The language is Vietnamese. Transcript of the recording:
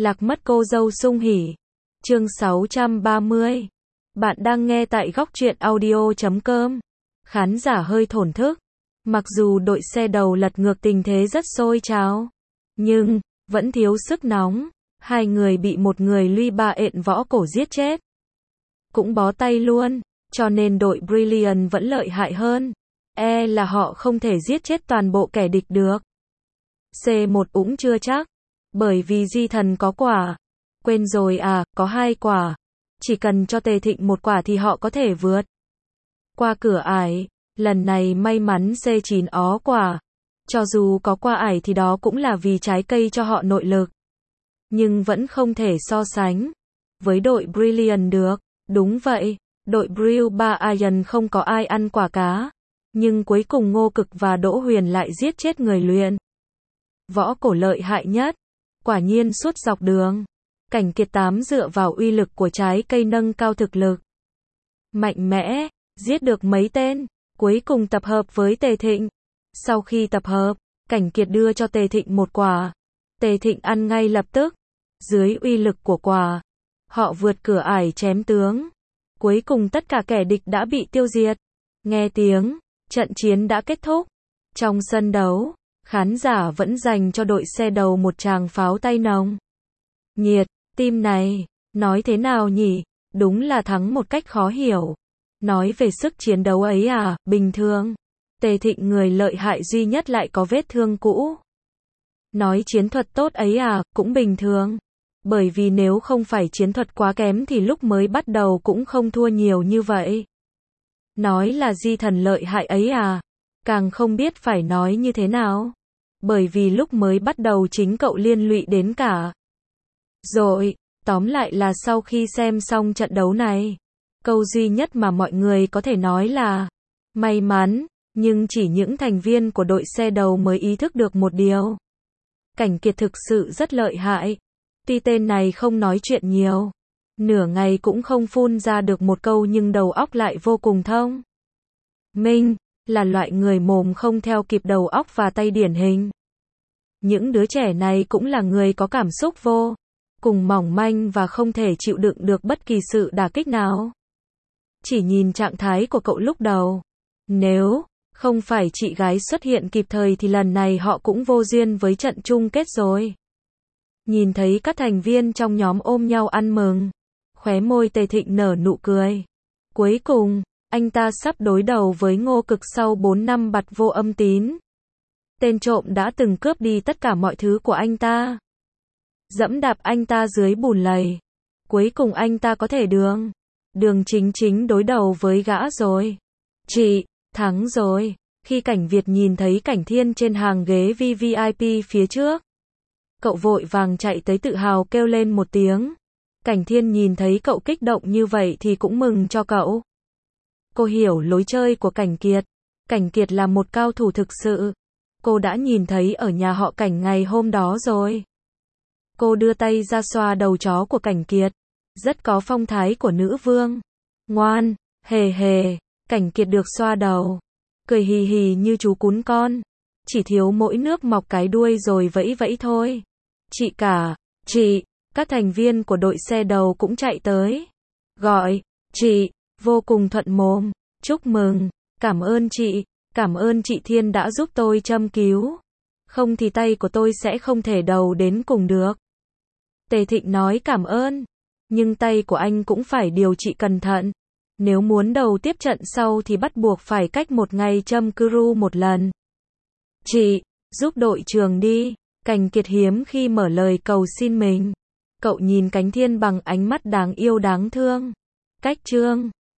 Lạc mất cô dâu sung hỉ. Chương 630. Bạn đang nghe tại góc truyện audio.com. Khán giả hơi thổn thức. Mặc dù đội xe đầu lật ngược tình thế rất sôi trào, nhưng vẫn thiếu sức nóng. Hai người bị một người Luy Ba ện võ cổ giết chết. Cũng bó tay luôn, cho nên đội Brilliant vẫn lợi hại hơn. Là họ không thể giết chết toàn bộ kẻ địch được. C1 cũng chưa chắc. Bởi vì Di Thần có quả. Quên rồi à, có 2 quả. Chỉ cần cho Tề Thịnh 1 quả thì họ có thể vượt qua cửa ải. Lần này may mắn C9 ó quả. Cho dù có qua ải thì đó cũng là vì trái cây cho họ nội lực. Nhưng vẫn không thể so sánh với đội Brilliant được. Đúng vậy, đội Brilliant không có ai ăn quả cá. Nhưng cuối cùng Ngô Cực và Đỗ Huyền lại giết chết người luyện võ cổ lợi hại nhất. Quả nhiên suốt dọc đường, Cảnh Kiệt Tám dựa vào uy lực của trái cây nâng cao thực lực. Mạnh mẽ, giết được mấy tên, cuối cùng tập hợp với Tề Thịnh. Sau khi tập hợp, Cảnh Kiệt đưa cho Tề Thịnh 1 quả. Tề Thịnh ăn ngay lập tức. Dưới uy lực của quả, họ vượt cửa ải chém tướng. Cuối cùng tất cả kẻ địch đã bị tiêu diệt. Nghe tiếng, trận chiến đã kết thúc. Trong sân đấu, khán giả vẫn dành cho đội xe đầu một tràng pháo tay nồng nhiệt. Team này, nói thế nào nhỉ? Đúng là thắng một cách khó hiểu. Nói về sức chiến đấu ấy à, bình thường. Tề Thịnh người lợi hại duy nhất lại có vết thương cũ. Nói chiến thuật tốt ấy à, cũng bình thường. Bởi vì nếu không phải chiến thuật quá kém thì lúc mới bắt đầu cũng không thua nhiều như vậy. Nói là Di Thần lợi hại ấy à, càng không biết phải nói như thế nào. Bởi vì lúc mới bắt đầu chính cậu liên lụy đến cả. Rồi, tóm lại là sau khi xem xong trận đấu này, câu duy nhất mà mọi người có thể nói là may mắn, nhưng chỉ những thành viên của đội xe đầu mới ý thức được một điều. Cảnh Kiệt thực sự rất lợi hại. Tuy tên này không nói chuyện nhiều, nửa ngày cũng không phun ra được một câu nhưng đầu óc lại vô cùng thông minh, là loại người mồm không theo kịp đầu óc và tay điển hình. Những đứa trẻ này cũng là người có cảm xúc vô cùng mỏng manh và không thể chịu đựng được bất kỳ sự đả kích nào. Chỉ nhìn trạng thái của cậu lúc đầu, nếu không phải chị gái xuất hiện kịp thời thì lần này họ cũng vô duyên với trận chung kết rồi. Nhìn thấy các thành viên trong nhóm ôm nhau ăn mừng, khóe môi Tề Thịnh nở nụ cười. Cuối cùng, anh ta sắp đối đầu với Ngô Cực sau 4 năm bặt vô âm tín. Tên trộm đã từng cướp đi tất cả mọi thứ của anh ta, dẫm đạp anh ta dưới bùn lầy. Cuối cùng anh ta có thể đường chính đối đầu với gã rồi. Chị, thắng rồi. Khi Cảnh Việt nhìn thấy Cảnh Thiên trên hàng ghế VVIP phía trước, cậu vội vàng chạy tới tự hào kêu lên một tiếng. Cảnh Thiên nhìn thấy cậu kích động như vậy thì cũng mừng cho cậu. Cô hiểu lối chơi của Cảnh Kiệt. Cảnh Kiệt là một cao thủ thực sự. Cô đã nhìn thấy ở nhà họ Cảnh ngày hôm đó rồi. Cô đưa tay ra xoa đầu chó của Cảnh Kiệt. Rất có phong thái của nữ vương. Ngoan, hề hề. Cảnh Kiệt được xoa đầu, cười hì hì như chú cún con. Chỉ thiếu mỗi nước mọc cái đuôi rồi vẫy vẫy thôi. Chị các thành viên của đội xe đầu cũng chạy tới. Gọi, chị, vô cùng thuận mồm. Chúc mừng, cảm ơn chị Thiên đã giúp tôi châm cứu. Không thì tay của tôi sẽ không thể đầu đến cùng được. Tề Thịnh nói cảm ơn. Nhưng tay của anh cũng phải điều trị cẩn thận. Nếu muốn đầu tiếp trận sau thì bắt buộc phải cách 1 ngày châm cứu 1 lần. Chị, giúp đội trưởng đi. Cảnh Kiệt hiếm khi mở lời cầu xin mình. Cậu nhìn Cảnh Thiên bằng ánh mắt đáng yêu đáng thương. Cách chương